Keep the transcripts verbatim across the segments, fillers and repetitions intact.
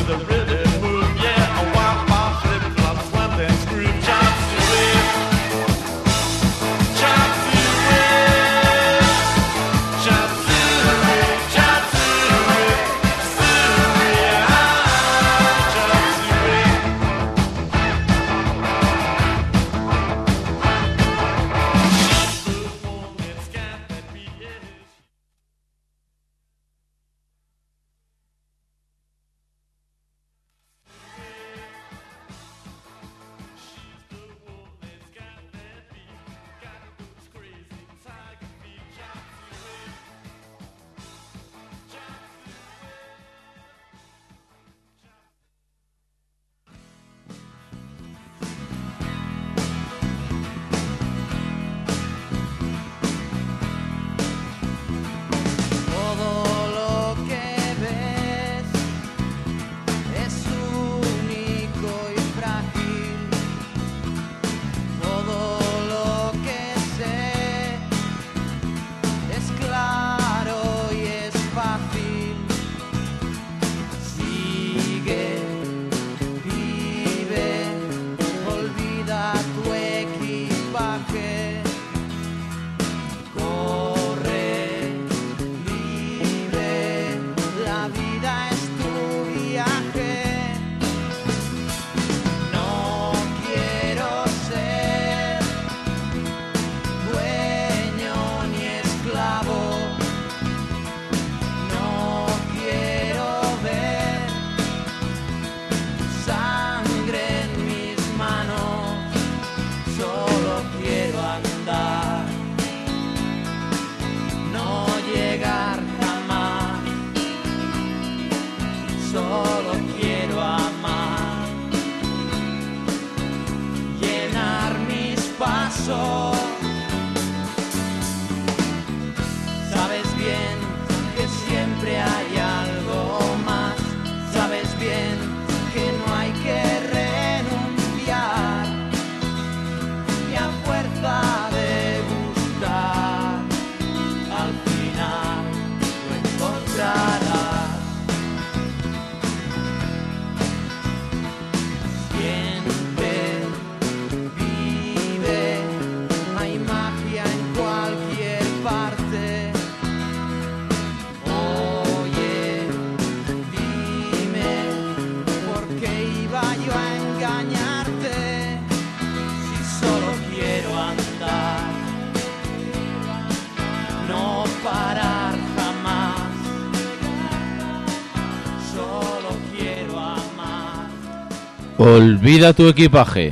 Olvida tu equipaje.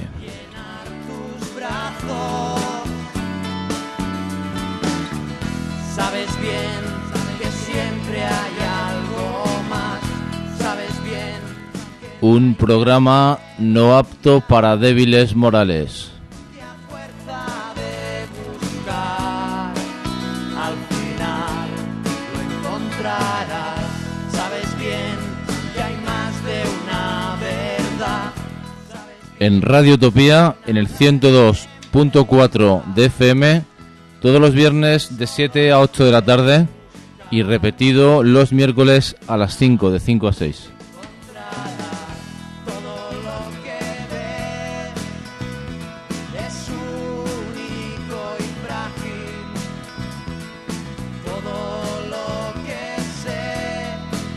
Sabes bien que siempre hay algo más. Sabes bien. Un programa no apto para débiles morales. A fuerza de buscar, al final lo encontrarás. Sabes bien que hay más de una verdad. En Radio Utopía, en el ciento dos punto cuatro de F M, todos los viernes de siete a ocho de la tarde y repetido los miércoles a las cinco, de cinco a seis. Todo lo que ves es único y frágil. Todo lo que sé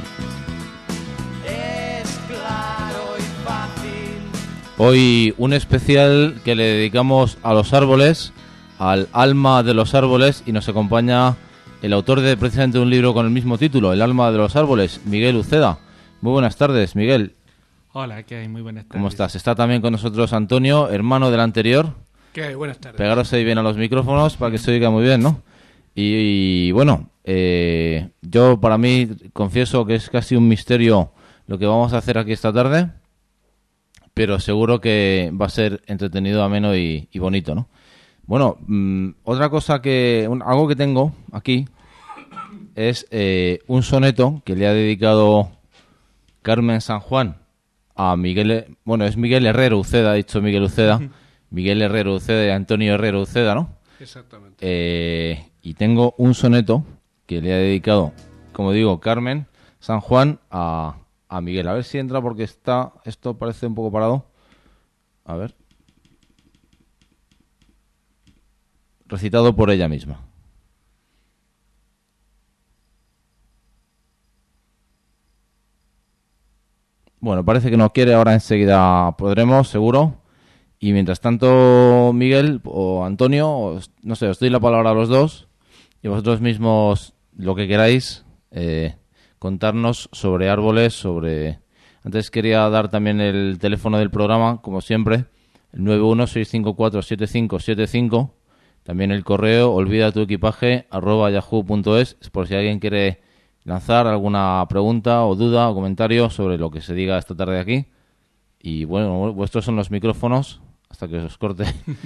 es claro y fácil. Hoy un especial que le dedicamos a los árboles, al alma de los árboles, y nos acompaña el autor de precisamente un libro con el mismo título, El alma de los árboles, Miguel Uceda. Muy buenas tardes, Miguel. Hola, ¿qué hay? Muy buenas tardes. ¿Cómo estás? Está también con nosotros Antonio, hermano del anterior. ¿Qué hay? Buenas tardes. Pegaros ahí bien a los micrófonos para que se oiga muy bien, ¿no? Y, y bueno, eh, yo para mí confieso que es casi un misterio lo que vamos a hacer aquí esta tarde, pero seguro que va a ser entretenido, ameno y, y bonito, ¿no? Bueno, mmm, otra cosa que... Un, algo que tengo aquí es eh, un soneto que le ha dedicado Carmen San Juan a Miguel... Bueno, es Miguel Herrero Uceda, ha dicho Miguel Uceda. Miguel Herrero Uceda y Antonio Herrero Uceda, ¿no? Exactamente. Eh, y tengo un soneto que le ha dedicado, como digo, Carmen San Juan a, a Miguel. A ver si entra porque está... Esto parece un poco parado. A ver. Recitado por ella misma. Bueno, parece que no quiere. Ahora enseguida podremos, seguro. Y mientras tanto, Miguel o Antonio, os, no sé, os doy la palabra a los dos. Y vosotros mismos, lo que queráis, eh, contarnos sobre árboles, sobre... Antes quería dar también el teléfono del programa, como siempre, el nueve uno seis cinco cuatro siete cinco siete cinco. También el correo, olvida tu equipaje, arroba yahoo punto es, por si alguien quiere lanzar alguna pregunta o duda o comentario sobre lo que se diga esta tarde aquí. Y bueno, vuestros son los micrófonos, hasta que os corte.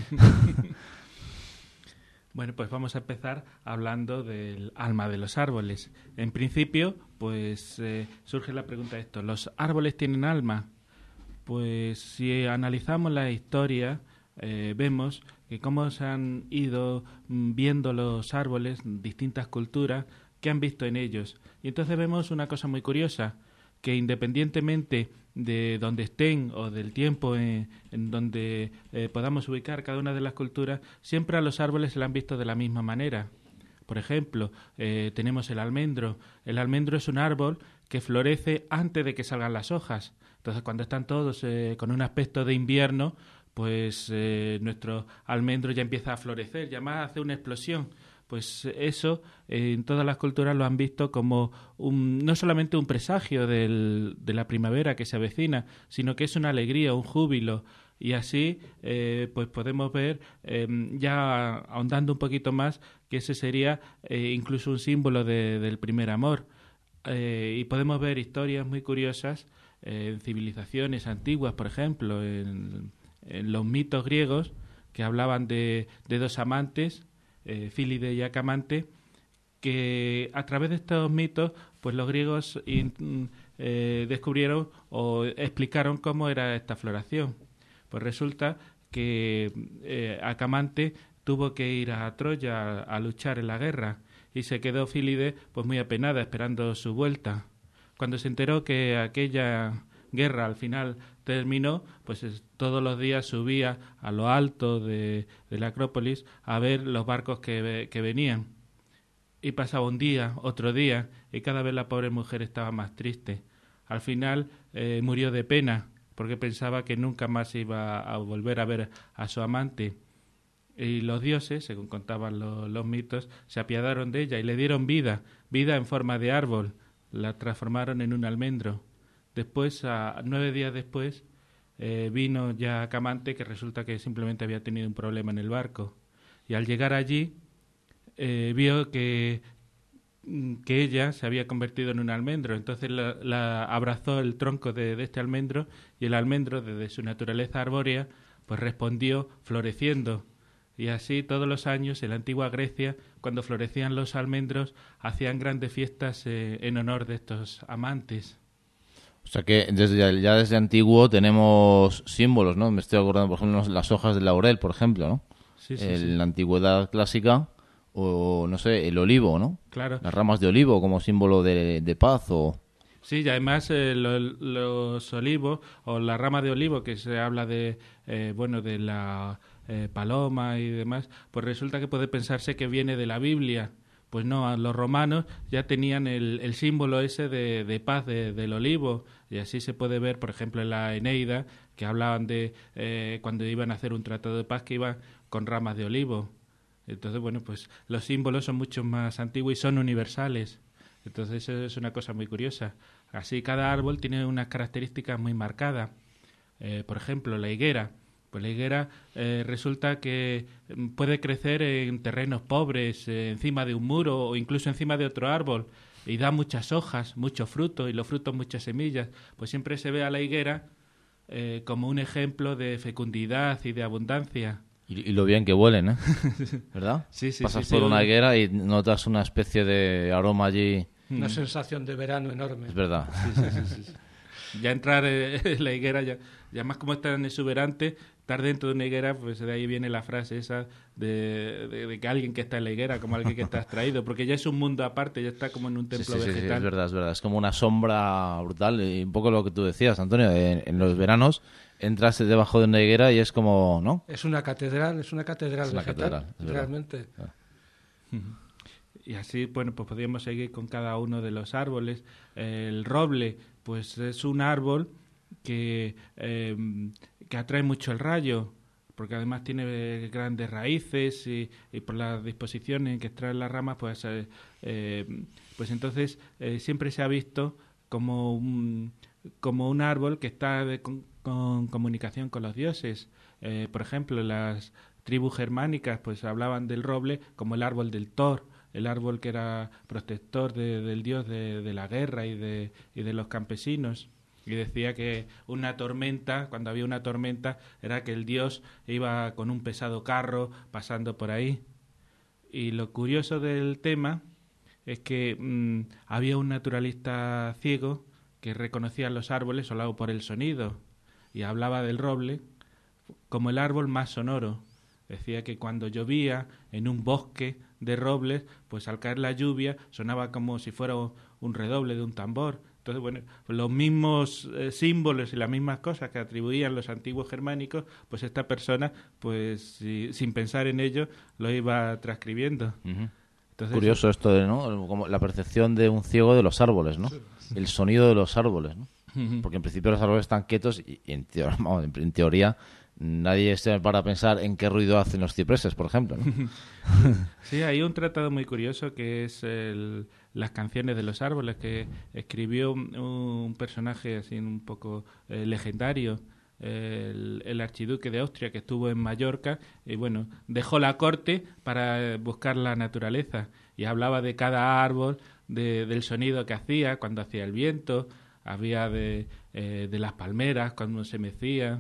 Bueno, pues vamos a empezar hablando del alma de los árboles. En principio, pues eh, surge la pregunta de esto, ¿los árboles tienen alma? Pues si analizamos la historia, eh, vemos que cómo se han ido viendo los árboles, distintas culturas, qué han visto en ellos. Y entonces vemos una cosa muy curiosa, que independientemente de donde estén o del tiempo en, en donde eh, podamos ubicar cada una de las culturas, siempre a los árboles se la han visto de la misma manera. Por ejemplo, eh, tenemos el almendro. El almendro es un árbol que florece antes de que salgan las hojas. Entonces, cuando están todos eh, con un aspecto de invierno, pues eh, nuestro almendro ya empieza a florecer, ya más hace una explosión. Pues eso eh, en todas las culturas lo han visto como un, no solamente un presagio del, de la primavera que se avecina, sino que es una alegría, un júbilo. Y así eh, pues podemos ver, eh, ya ahondando un poquito más, que ese sería eh, incluso un símbolo de, del primer amor. Eh, y podemos ver historias muy curiosas eh, en civilizaciones antiguas, por ejemplo, en, en los mitos griegos, que hablaban de, de dos amantes, Eh, Fílide y Acamante, que a través de estos mitos pues los griegos in, eh, descubrieron o explicaron cómo era esta floración. Pues resulta que eh, Acamante tuvo que ir a Troya a, a luchar en la guerra y se quedó Fílide pues muy apenada esperando su vuelta. Cuando se enteró que aquella guerra al final terminó, pues es, todos los días subía a lo alto de, de la Acrópolis a ver los barcos que, que venían. Y pasaba un día, otro día, y cada vez la pobre mujer estaba más triste. Al final eh, murió de pena, porque pensaba que nunca más iba a volver a ver a su amante. Y los dioses, según contaban los, los mitos, se apiadaron de ella y le dieron vida, vida en forma de árbol. La transformaron en un almendro. Después, a, nueve días después, eh, vino ya Acamante, que resulta que simplemente había tenido un problema en el barco. Y al llegar allí, eh, vio que, que ella se había convertido en un almendro. Entonces la, la abrazó el tronco de, de este almendro, y el almendro, desde su naturaleza arbórea, pues respondió floreciendo. Y así todos los años en la antigua Grecia, cuando florecían los almendros, hacían grandes fiestas eh, en honor de estos amantes. O sea que desde ya desde antiguo tenemos símbolos, ¿no? Me estoy acordando, por ejemplo, las hojas del laurel, por ejemplo, ¿no? Sí, sí, en sí. la antigüedad clásica, o no sé, el olivo, ¿no? Claro. Las ramas de olivo como símbolo de, de paz o... Sí, y además eh, lo, los olivos o la rama de olivo, que se habla de, eh, bueno, de la eh, paloma y demás, pues resulta que puede pensarse que viene de la Biblia. Pues no, los romanos ya tenían el, el símbolo ese de, de paz de, del olivo, y así se puede ver, por ejemplo, en la Eneida, que hablaban de eh, cuando iban a hacer un tratado de paz que iban con ramas de olivo. Entonces, bueno, pues los símbolos son mucho más antiguos y son universales. Entonces eso es una cosa muy curiosa. Así cada árbol tiene unas características muy marcadas. Eh, por ejemplo, la higuera. Pues la higuera eh, resulta que puede crecer en terrenos pobres, eh, encima de un muro o incluso encima de otro árbol, y da muchas hojas, mucho fruto, y los frutos muchas semillas. Pues siempre se ve a la higuera eh, como un ejemplo de fecundidad y de abundancia. Y, y lo bien que huelen, ¿eh? ¿Verdad? Sí, sí, Pasas sí, por sí, una huelen. higuera y notas una especie de aroma allí. Una sensación de verano enorme. Es verdad. Sí, sí, sí, sí. Ya entrar eh, en la higuera, ya, ya más como es tan exuberante, estar dentro de una higuera, pues de ahí viene la frase esa de, de, de que alguien que está en la higuera, como alguien que está extraído, porque ya es un mundo aparte, ya está como en un templo sí, sí, sí, vegetal. sí, es verdad, es verdad. Es como una sombra brutal. Y un poco lo que tú decías, Antonio, en, en los veranos entras debajo de una higuera y es como, ¿no? Es una catedral, es una catedral Es una vegetal, catedral, es verdad. realmente. Y así, bueno, pues podríamos seguir con cada uno de los árboles. El roble, pues es un árbol que, eh, que atrae mucho el rayo, porque además tiene grandes raíces y, y por la disposición en que extraen las ramas, pues, eh, eh, pues entonces eh, siempre se ha visto como un, como un árbol que está de, con, con comunicación con los dioses. Eh, por ejemplo, las tribus germánicas pues hablaban del roble como el árbol del Thor, el árbol que era protector de, del dios de, de la guerra y de, y de los campesinos. Y decía que una tormenta, cuando había una tormenta, era que el dios iba con un pesado carro pasando por ahí. Y lo curioso del tema es que mmm, había un naturalista ciego que reconocía los árboles solo por el sonido y hablaba del roble como el árbol más sonoro. Decía que cuando llovía en un bosque de robles, pues al caer la lluvia sonaba como si fuera un redoble de un tambor. Entonces, bueno, los mismos eh, símbolos y las mismas cosas que atribuían los antiguos germánicos, pues esta persona, pues si, sin pensar en ello, lo iba transcribiendo. Uh-huh. Entonces, curioso esto de, ¿no? Como la percepción de un ciego de los árboles, ¿no? Sí. El sonido de los árboles, ¿no? Uh-huh. Porque en principio los árboles están quietos y, y en, teoría, vamos, en teoría nadie se para pensar en qué ruido hacen los cipreses, por ejemplo, ¿no? Sí, hay un tratado muy curioso que es el, las canciones de los árboles, que escribió un, un personaje así un poco eh, legendario, el, el archiduque de Austria, que estuvo en Mallorca y bueno, dejó la corte para buscar la naturaleza y hablaba de cada árbol, de, del sonido que hacía cuando hacía el viento, había de, eh, de las palmeras cuando se mecían.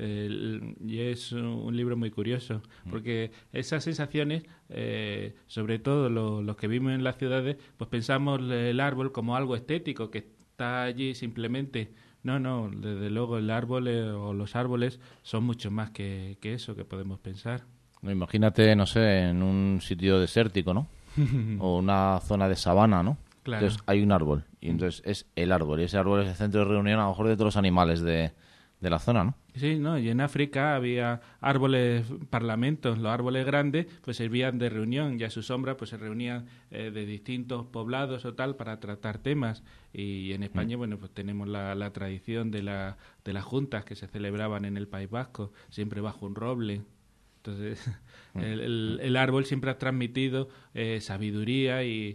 Eh, y es un libro muy curioso porque esas sensaciones, eh, sobre todo los, los que vivimos en las ciudades, pues pensamos el árbol como algo estético que está allí simplemente. No, no, desde luego el árbol eh, o los árboles son mucho más que, que eso que podemos pensar. Imagínate, no sé, en un sitio desértico, ¿no? O una zona de sabana, ¿no? Claro. Entonces hay un árbol y entonces es el árbol y ese árbol es el centro de reunión a lo mejor de todos los animales de, de la zona, ¿no? Sí, no, y en África había árboles, parlamentos, los árboles grandes pues servían de reunión y a su sombra pues se reunían eh, de distintos poblados o tal para tratar temas y en España, mm. bueno, pues tenemos la, la tradición de, la, de las juntas que se celebraban en el País Vasco, siempre bajo un roble. Entonces, mm. el, el, el árbol siempre ha transmitido eh, sabiduría y,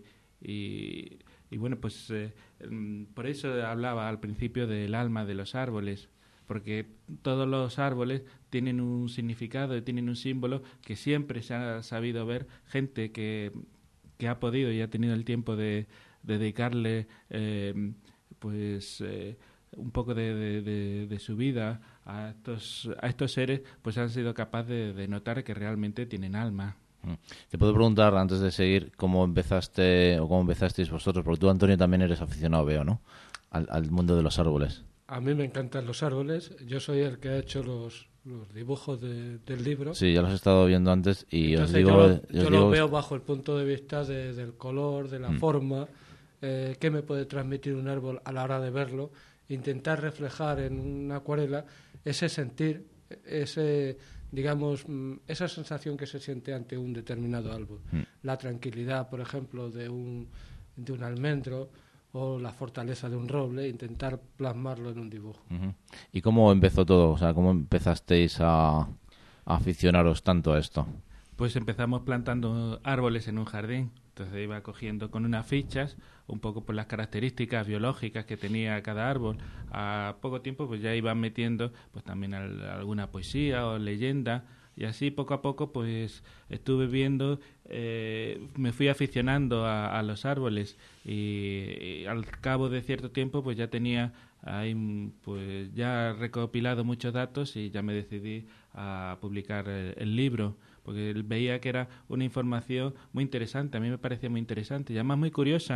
y, y bueno, pues eh, por eso hablaba al principio del alma de los árboles, porque todos los árboles tienen un significado y tienen un símbolo que siempre se ha sabido ver gente que, que ha podido y ha tenido el tiempo de, de dedicarle eh, pues eh, un poco de, de, de, de su vida a estos, a estos seres, pues han sido capaces de, de notar que realmente tienen alma. Te puedo preguntar, antes de seguir, cómo empezaste o cómo empezasteis vosotros, porque tú, Antonio, también eres aficionado, veo, ¿no? Al, al mundo de los árboles. A mí me encantan los árboles. Yo soy el que ha hecho los, los dibujos de, del libro. Sí, ya los he estado viendo antes y Entonces, os digo... Yo, os yo digo... lo veo bajo el punto de vista de, del color, de la mm. forma, eh, qué me puede transmitir un árbol a la hora de verlo, intentar reflejar en una acuarela ese sentir, ese, digamos, esa sensación que se siente ante un determinado árbol. Mm. La tranquilidad, por ejemplo, de un, de un almendro, o la fortaleza de un roble, intentar plasmarlo en un dibujo. Uh-huh. ¿Y cómo empezó todo? O sea, ¿cómo empezasteis a, a aficionaros tanto a esto? Pues empezamos plantando árboles en un jardín. Entonces iba cogiendo con unas fichas, un poco por las características biológicas que tenía cada árbol. A poco tiempo pues ya iban metiendo pues también al, alguna poesía o leyenda. Y así poco a poco pues estuve viendo, eh, me fui aficionando a, a los árboles y, y al cabo de cierto tiempo pues ya tenía ahí pues ya recopilado muchos datos y ya me decidí a publicar el, el libro, porque veía que era una información muy interesante, a mí me parecía muy interesante y además muy curiosa,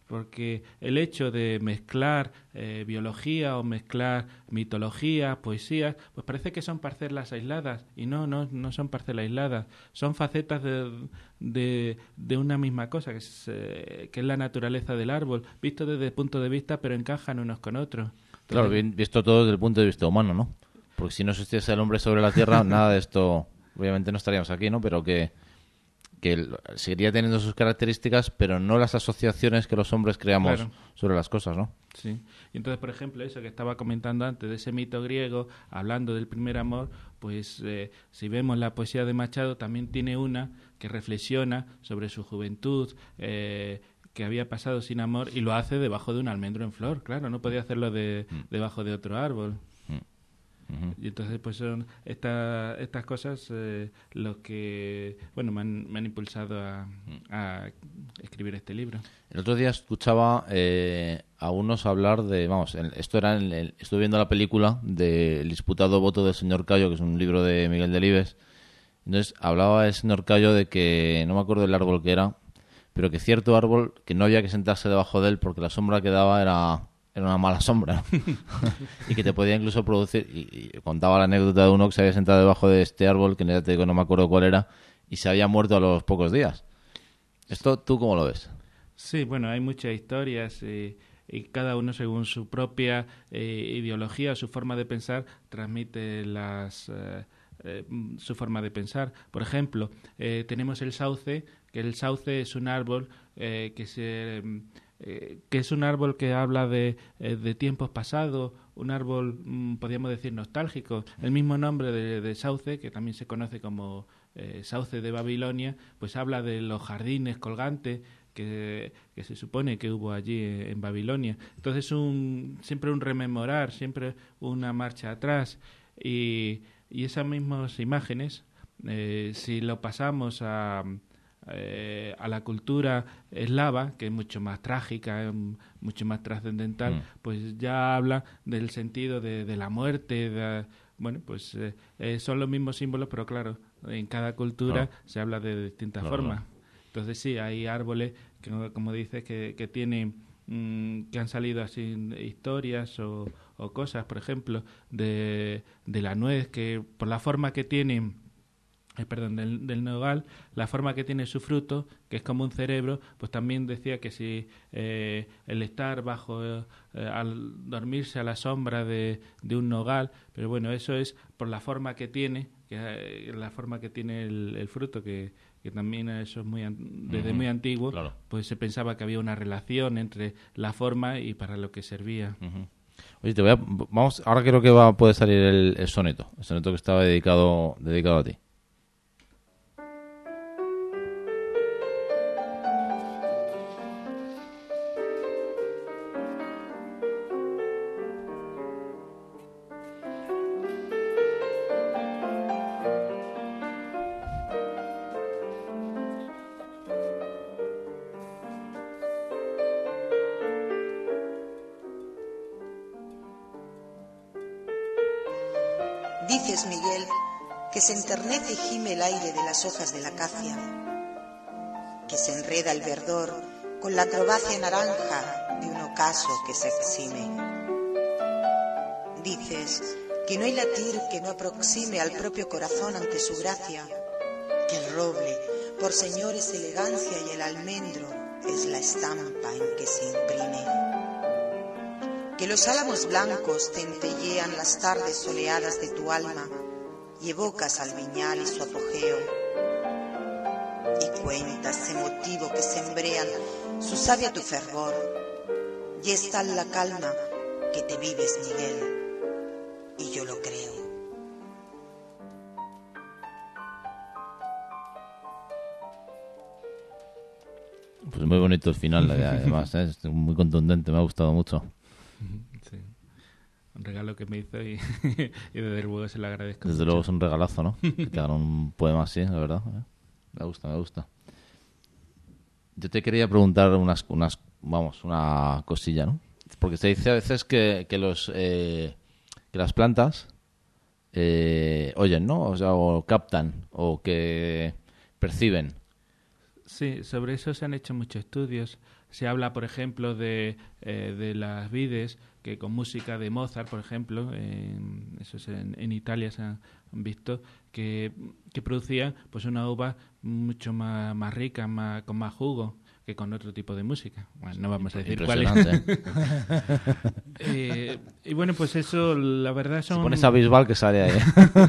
porque el hecho de mezclar eh, biología o mezclar mitología, poesías, pues parece que son parcelas aisladas, y no, no, no son parcelas aisladas, son facetas de, de, de una misma cosa, que es, eh, que es la naturaleza del árbol, visto desde el punto de vista, pero encajan unos con otros. Entonces, claro, bien, visto todo desde el punto de vista humano, ¿no? Porque si no existiese el hombre sobre la Tierra, nada de esto, obviamente no estaríamos aquí, ¿no? Pero que, que seguiría teniendo sus características, pero no las asociaciones que los hombres creamos Claro. sobre las cosas, ¿no? Sí. Y entonces, por ejemplo, eso que estaba comentando antes de ese mito griego, hablando del primer amor, pues eh, si vemos la poesía de Machado, también tiene una que reflexiona sobre su juventud, eh, que había pasado sin amor, y lo hace debajo de un almendro en flor. Claro, no podía hacerlo de, debajo de otro árbol. Ujú. Y entonces pues son esta, estas cosas eh, lo que bueno me han, me han impulsado a, a escribir este libro. El otro día escuchaba eh, a unos hablar de, vamos, el- esto era, en el, estuve viendo la película del disputado voto del señor Cayo, que es un libro de Miguel Delibes. Entonces hablaba el señor Cayo de que, no me acuerdo del árbol que era, pero que cierto árbol, que no había que sentarse debajo de él porque la sombra que daba era, era una mala sombra, ¿no? Y que te podía incluso producir, y, y contaba la anécdota de uno que se había sentado debajo de este árbol, que ya te digo, no me acuerdo cuál era, y se había muerto a los pocos días. ¿Esto tú cómo lo ves? Sí, bueno, hay muchas historias eh, y cada uno según su propia eh, ideología, su forma de pensar, transmite las eh, eh, su forma de pensar. Por ejemplo, eh, tenemos el sauce, que el sauce es un árbol eh, que se eh, que es un árbol que habla de, eh, de tiempos pasados, un árbol, mm, podríamos decir, nostálgico. El mismo nombre de, de sauce, que también se conoce como eh, sauce de Babilonia, pues habla de los jardines colgantes que, que se supone que hubo allí en Babilonia. Entonces, un, siempre un rememorar, siempre una marcha atrás. Y, y esas mismas imágenes, eh, si lo pasamos a, eh, a la cultura eslava, que es mucho más trágica, eh, mucho más trascendental, Mm. pues ya habla del sentido de, de la muerte, de, bueno, pues eh, eh, son los mismos símbolos, pero claro, en cada cultura Claro. se habla de distintas Claro, formas. claro. Entonces sí, hay árboles que, como dices, que, que tienen mm, que han salido así historias o, o cosas, por ejemplo, de, de la nuez, que por la forma que tiene, eh, perdón, del, del nogal, la forma que tiene su fruto, que es como un cerebro, pues también decía que si eh, el estar bajo, eh, al dormirse a la sombra de, de un nogal, pero bueno, eso es por la forma que tiene, que eh, la forma que tiene el, el fruto, que, que también eso es muy an- desde Ujú. muy antiguo, Claro. pues se pensaba que había una relación entre la forma y para lo que servía. Ujú. Oye, te voy a, vamos, ahora creo que va, puede salir el, el soneto, el soneto que estaba dedicado, dedicado a ti. Dices, Miguel, que se enternece y gime el aire de las hojas de la acacia, que se enreda el verdor con la acrobacia naranja de un ocaso que se exime. Dices que no hay latir que no aproxime al propio corazón ante su gracia, que el roble, por señor, es elegancia y el almendro es la estampa en que se imprime. Que los álamos blancos centellean las tardes soleadas de tu alma y evocas al viñal y su apogeo. Y cuentas emotivo que se embrean su savia tu fervor, y es tal la calma que te vives, Miguel, y yo lo creo. Pues muy bonito el final, además, ¿eh? Es muy contundente, me ha gustado mucho. Sí. Un regalo que me hizo y, y desde luego se lo agradezco. Desde mucho. luego es un regalazo, ¿no? Que te hagan un poema así, la verdad. ¿eh? Me gusta, me gusta. Yo te quería preguntar unas, unas vamos, una cosilla, ¿no? Porque se dice a veces que, que los eh, que las plantas eh, oyen, ¿no? O sea, o captan, o que perciben. Sí, sobre eso se han hecho muchos estudios. se habla, por ejemplo, de, eh, de las vides que con música de Mozart, por ejemplo, en, eso es en, en Italia se han visto, que, que producían pues una uva mucho más, más rica, más, con más jugo que con otro tipo de música. Bueno, no vamos a decir cuál es. eh, y bueno, pues eso, la verdad son... Si pones a Bisbal que sale ahí.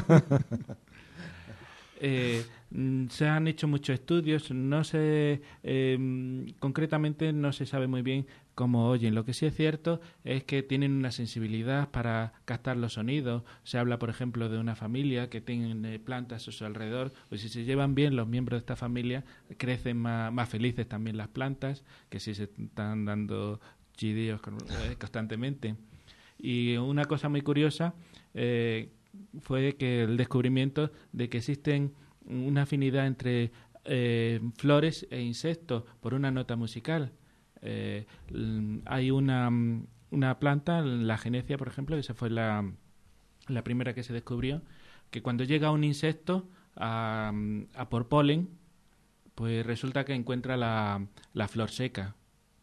Eh, se han hecho muchos estudios, no sé, eh, concretamente no se sabe muy bien cómo oyen. Lo que sí es cierto es que tienen una sensibilidad para captar los sonidos. Se habla, por ejemplo, de una familia que tiene plantas a su alrededor, pues si se llevan bien los miembros de esta familia, crecen más, más felices también las plantas, que si se están dando chidillos constantemente. Y una cosa muy curiosa, eh, fue que el descubrimiento de que existen una afinidad entre eh, flores e insectos por una nota musical. Eh, hay una, una planta, la genecia, por ejemplo, esa fue la, la primera que se descubrió, que cuando llega un insecto a, a por polen, pues resulta que encuentra la, la flor seca.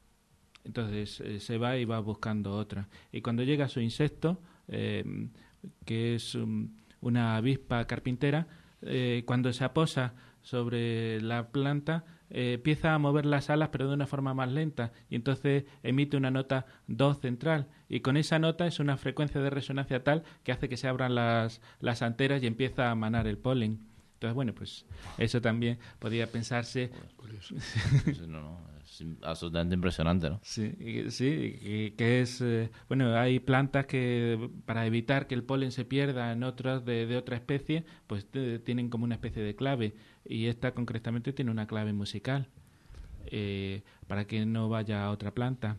Entonces eh, se va y va buscando otra. Y cuando llega a su insecto, eh, que es um, una avispa carpintera, eh, cuando se aposa sobre la planta, eh, empieza a mover las alas pero de una forma más lenta y entonces emite una nota do central y con esa nota es una frecuencia de resonancia tal que hace que se abran las, las anteras y empieza a manar el polen. Entonces, bueno, pues eso también podría pensarse... Curioso. No, no, es absolutamente impresionante, ¿no? Sí, y- sí, y que es... eh, bueno, hay plantas que para evitar que el polen se pierda en otras de, de otra especie, pues eh, tienen como una especie de clave y esta concretamente tiene una clave musical eh, para que no vaya a otra planta.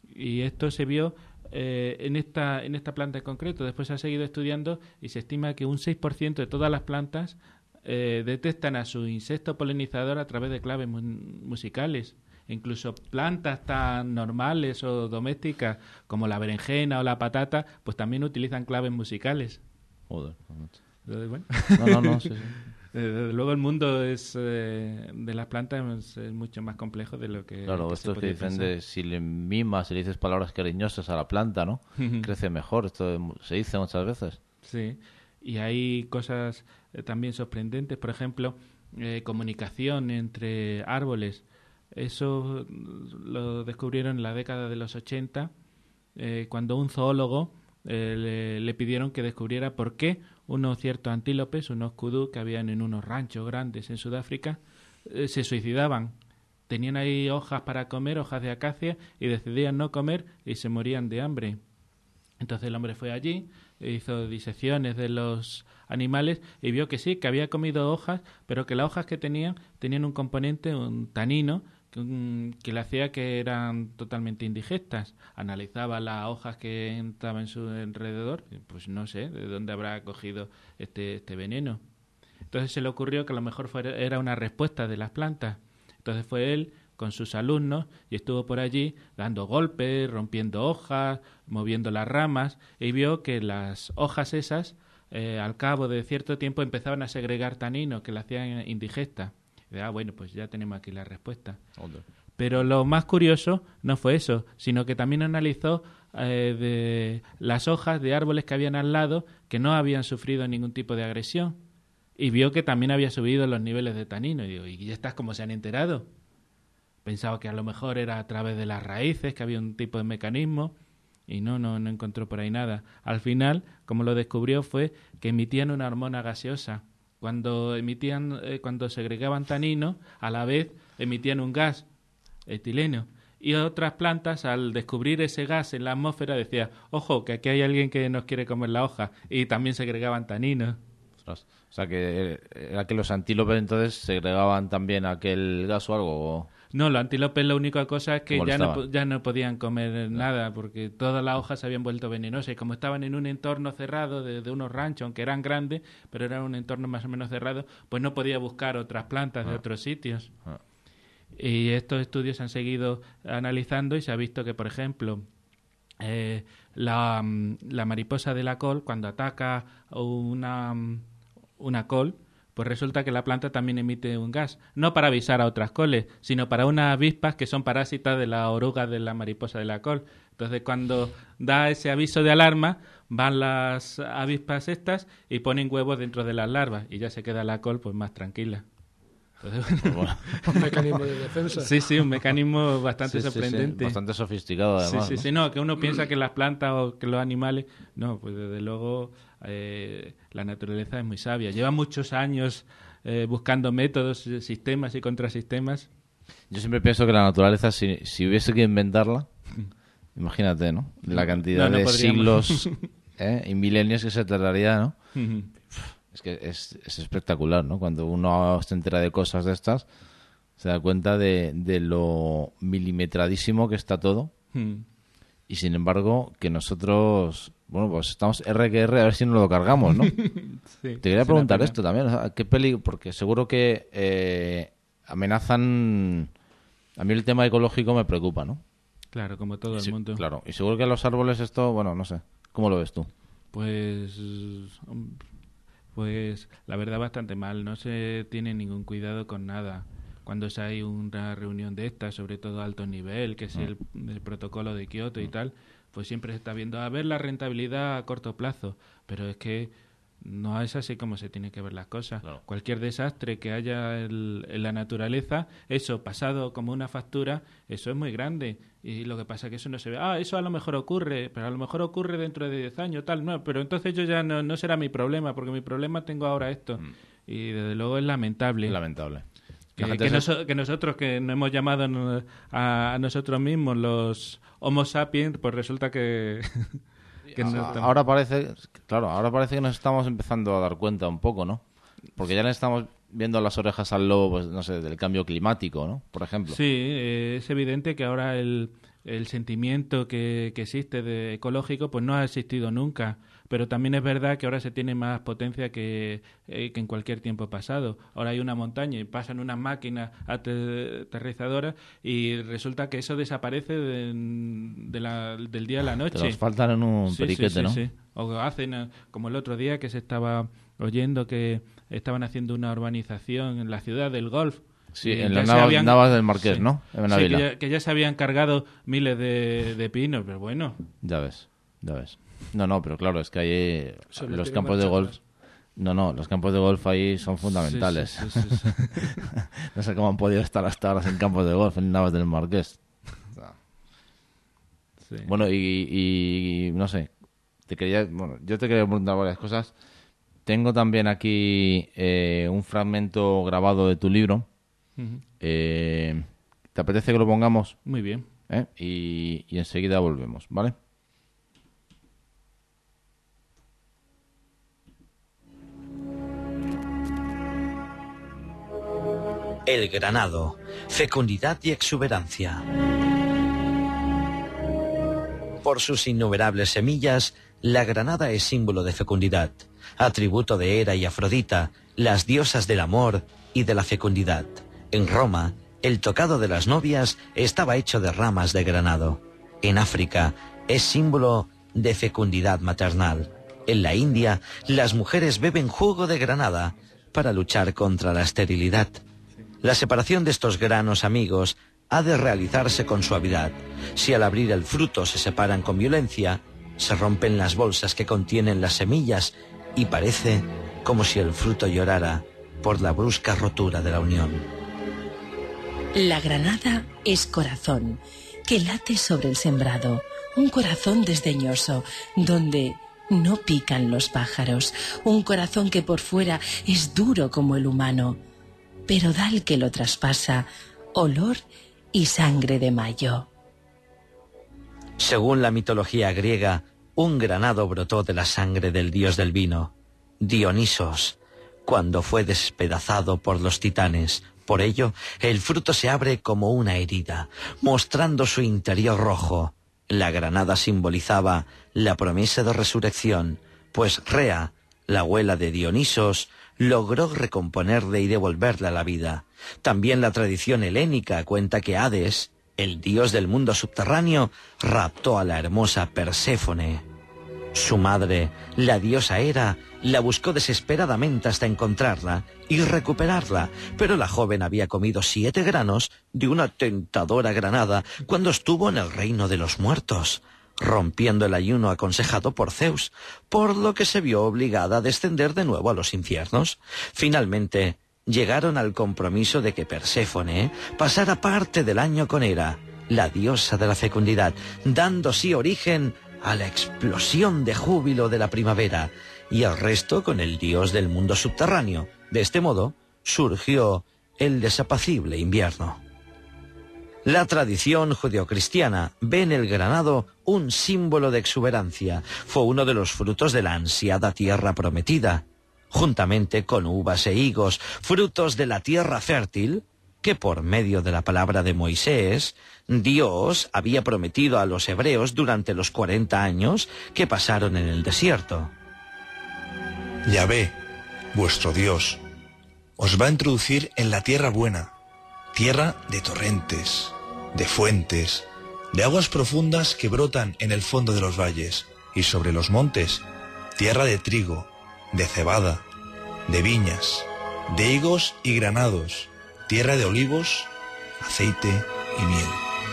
Y esto se vio eh, en esta en esta planta en concreto. Después se ha seguido estudiando y se estima que un seis por ciento de todas las plantas eh, detectan a su insecto polinizador a través de claves mu- musicales. Incluso plantas tan normales o domésticas como la berenjena o la patata, pues también utilizan claves musicales. Joder. Entonces, bueno, No, no, no, sí, sí. desde luego el mundo es eh, de las plantas es, es mucho más complejo de lo que, Claro, que se esto que puede dicen pensar. de si le mimas, si le dices palabras cariñosas a la planta, ¿no? Crece mejor. Esto se dice muchas veces. Sí, y hay cosas eh, también sorprendentes, por ejemplo, eh, comunicación entre árboles. Eso mm, lo descubrieron en la década de los ochenta, eh, cuando un zoólogo eh, le, le pidieron que descubriera por qué unos ciertos antílopes, unos kudú que habían en unos ranchos grandes en Sudáfrica, eh, se suicidaban. Tenían ahí hojas para comer, hojas de acacia, y decidían no comer y se morían de hambre. Entonces el hombre fue allí, hizo disecciones de los animales y vio que sí, que había comido hojas, pero que las hojas que tenían tenían un componente, un tanino, que, un- que le hacía que eran totalmente indigestas. Analizaba las hojas que estaban en su alrededor, y pues no sé de dónde habrá cogido este, este veneno. Entonces se le ocurrió que a lo mejor fuera, era una respuesta de las plantas. Entonces fue él con sus alumnos y estuvo por allí dando golpes, rompiendo hojas, moviendo las ramas y vio que las hojas esas, eh, al cabo de cierto tiempo, empezaban a segregar tanino que la hacían indigesta. Y de, ah, bueno, pues ya tenemos aquí la respuesta. Joder. Pero lo más curioso no fue eso, sino que también analizó eh, de las hojas de árboles que habían al lado que no habían sufrido ningún tipo de agresión y vio que también había subido los niveles de tanino. Y digo, ¿y estas cómo se han enterado? Pensaba que a lo mejor era a través de las raíces, que había un tipo de mecanismo, y no, no, no encontró por ahí nada. Al final, como lo descubrió, fue que emitían una hormona gaseosa. Cuando emitían, eh, cuando segregaban tanino, a la vez emitían un gas, etileno. Y otras plantas, al descubrir ese gas en la atmósfera, decían, ojo, que aquí hay alguien que nos quiere comer la hoja. Y también segregaban tanino. Ostras. O sea, que era que los antílopes entonces segregaban también aquel gas o algo. ¿O? No, los antílopes la única cosa es que ¿Cómo ya no, estaban? po- ya no podían comer nada porque todas las hojas se habían vuelto venenosas y como estaban en un entorno cerrado de, de unos ranchos, aunque eran grandes, pero era un entorno más o menos cerrado, pues no podía buscar otras plantas de Ah. otros sitios. Ah. Y estos estudios se han seguido analizando y se ha visto que, por ejemplo, eh, la, mm, la mariposa de la col, cuando ataca una, mm, una col, pues resulta que la planta también emite un gas, no para avisar a otras coles, sino para unas avispas que son parásitas de la oruga de la mariposa de la col. Entonces, cuando da ese aviso de alarma, van las avispas estas y ponen huevos dentro de las larvas y ya se queda la col pues más tranquila. Entonces, bueno, bueno. Un mecanismo de defensa. Sí, sí, un mecanismo bastante sí, sí, sorprendente. Sí, bastante sofisticado, además. Sí, sí, ¿no? sí, no, que uno piensa que las plantas o que los animales... No, pues desde luego eh, la naturaleza es muy sabia. Lleva muchos años eh, buscando métodos, sistemas y contrasistemas. Yo siempre pienso que la naturaleza, si, si hubiese que inventarla, imagínate, ¿no? La cantidad no, no de podríamos. siglos ¿eh? y milenios que se tardaría, ¿no? Es que es, es espectacular, ¿no? Cuando uno se entera de cosas de estas, se da cuenta de, de lo milimetradísimo que está todo. Mm. Y sin embargo, que nosotros, bueno, pues estamos R que R a ver si nos lo cargamos, ¿no? Sí, Te quería es preguntar una pena. esto también, o sea, ¿qué peligro? Porque seguro que eh, amenazan... A mí el tema ecológico me preocupa, ¿no? Claro, como todo el Sí, mundo. claro, y seguro que los árboles esto, bueno, no sé, ¿cómo lo ves tú? Pues, pues la verdad bastante mal. No se tiene ningún cuidado con nada. Cuando se hay una reunión de estas, sobre todo a alto nivel, que es el, el protocolo de Kioto y tal, pues siempre se está viendo a ver la rentabilidad a corto plazo. Pero es que no es así como se tienen que ver las cosas. Claro. Cualquier desastre que haya el- en la naturaleza, eso pasado como una factura, eso es muy grande. Y lo que pasa es que eso no se ve. Ah, eso a lo mejor ocurre, pero a lo mejor ocurre dentro de diez años, tal. No, pero entonces yo ya no, no será mi problema, porque mi problema tengo ahora esto. Y desde luego es lamentable. Es lamentable. Que, La gente que se- noso- que nosotros que nos hemos llamado no- a, a nosotros mismos los Homo sapiens, pues resulta que... que no A- estamos- Ahora parece, claro, ahora parece que nos estamos empezando a dar cuenta un poco, ¿no? Porque ya le estamos viendo las orejas al lobo, pues no sé, del cambio climático, ¿no? Por ejemplo. Sí, eh, es evidente que ahora el, el sentimiento que, que existe de ecológico pues no ha existido nunca, pero también es verdad que ahora se tiene más potencia que, eh, que en cualquier tiempo pasado. Ahora hay una montaña y pasan unas máquinas ate- aterrizadoras y resulta que eso desaparece de, de la- del día a la noche. Te los faltan en un Sí, periquete, sí, sí, ¿no? sí. O hacen, eh, como el otro día que se estaba oyendo que estaban haciendo una urbanización en la ciudad del Golf. Sí, Y en ya las se Navas, habían- Navas del Marqués, sí. ¿no? En Sí, que Benavila. ya, que ya se habían cargado miles de, de pinos, pero bueno. Ya ves, ya ves. No, no, pero claro, es que ahí eh, Se los metieron campos de marcha golf... atrás. No, no, los campos de golf ahí son fundamentales. Sí, sí, sí, sí, sí. No sé cómo han podido estar hasta ahora en campos de golf, en Navas del Marqués. Sí. Bueno, y, y no sé, te quería, bueno, yo te quería preguntar varias cosas. Tengo también aquí eh, un fragmento grabado de tu libro. Ujú. Eh, ¿Te apetece que lo pongamos? Muy bien. ¿Eh? Y, y enseguida volvemos, ¿vale? El granado, fecundidad y exuberancia. Por sus innumerables semillas, la granada es símbolo de fecundidad, atributo de Hera y Afrodita, las diosas del amor y de la fecundidad. En Roma, el tocado de las novias estaba hecho de ramas de granado. En África, es símbolo de fecundidad maternal. En la India, las mujeres beben jugo de granada para luchar contra la esterilidad. La separación de estos granos amigos ha de realizarse con suavidad. Si al abrir el fruto se separan con violencia, se rompen las bolsas que contienen las semillas y parece como si el fruto llorara por la brusca rotura de la unión. La granada es corazón, que late sobre el sembrado, un corazón desdeñoso, donde no pican los pájaros, un corazón que por fuera es duro como el humano, pero da al que lo traspasa olor y sangre de mayo. Según la mitología griega, un granado brotó de la sangre del dios del vino, Dionisos, cuando fue despedazado por los titanes. Por ello, el fruto se abre como una herida, mostrando su interior rojo. La granada simbolizaba la promesa de resurrección, pues Rea, la abuela de Dionisos, logró recomponerle y devolverle a la vida. También la tradición helénica cuenta que Hades, el dios del mundo subterráneo, raptó a la hermosa Perséfone. Su madre, la diosa Hera, la buscó desesperadamente hasta encontrarla y recuperarla, pero la joven había comido siete granos de una tentadora granada cuando estuvo en el reino de los muertos, rompiendo el ayuno aconsejado por Zeus, por lo que se vio obligada a descender de nuevo a los infiernos. Finalmente, llegaron al compromiso de que Perséfone pasara parte del año con Hera, la diosa de la fecundidad, dando así origen a la explosión de júbilo de la primavera, y el resto con el dios del mundo subterráneo. De este modo, surgió el desapacible invierno. La tradición judeocristiana ve en el granado un símbolo de exuberancia. Fue uno de los frutos de la ansiada tierra prometida, juntamente con uvas e higos, frutos de la tierra fértil, que por medio de la palabra de Moisés, Dios había prometido a los hebreos durante los cuarenta años que pasaron en el desierto. Yahvé, vuestro Dios, os va a introducir en la tierra buena, tierra de torrentes, de fuentes, de aguas profundas que brotan en el fondo de los valles, y sobre los montes, tierra de trigo, de cebada, de viñas, de higos y granados, tierra de olivos, aceite y miel.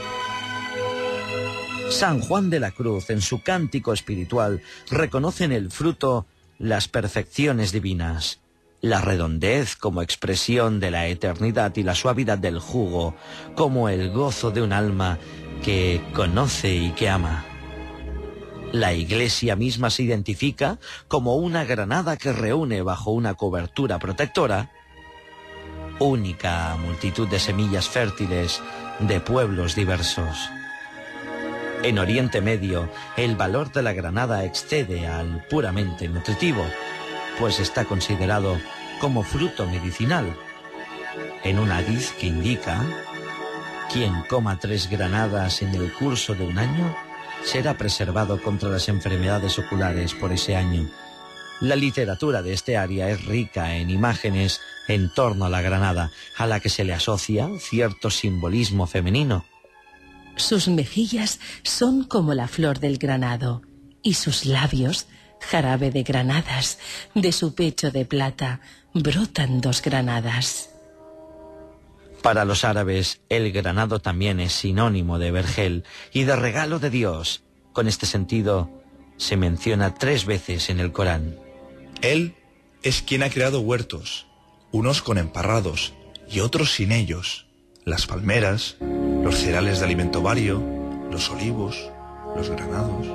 San Juan de la Cruz, en su cántico espiritual, reconoce en el fruto las perfecciones divinas, la redondez como expresión de la eternidad y la suavidad del jugo como el gozo de un alma que conoce y que ama. La Iglesia misma se identifica como una granada que reúne bajo una cobertura protectora única multitud de semillas fértiles de pueblos diversos. En Oriente Medio, el valor de la granada excede al puramente nutritivo, pues está considerado como fruto medicinal. En un hadiz que indica: quien coma tres granadas en el curso de un año será preservado contra las enfermedades oculares por ese año. La literatura de este área es rica en imágenes en torno a la granada, a la que se le asocia cierto simbolismo femenino. Sus mejillas son como la flor del granado, y sus labios, jarabe de granadas. De su pecho de plata brotan dos granadas. Para los árabes, el granado también es sinónimo de vergel y de regalo de Dios. Con este sentido, se menciona tres veces en el Corán. Él es quien ha creado huertos, unos con emparrados y otros sin ellos, las palmeras, los cereales de alimento vario, los olivos, los granados.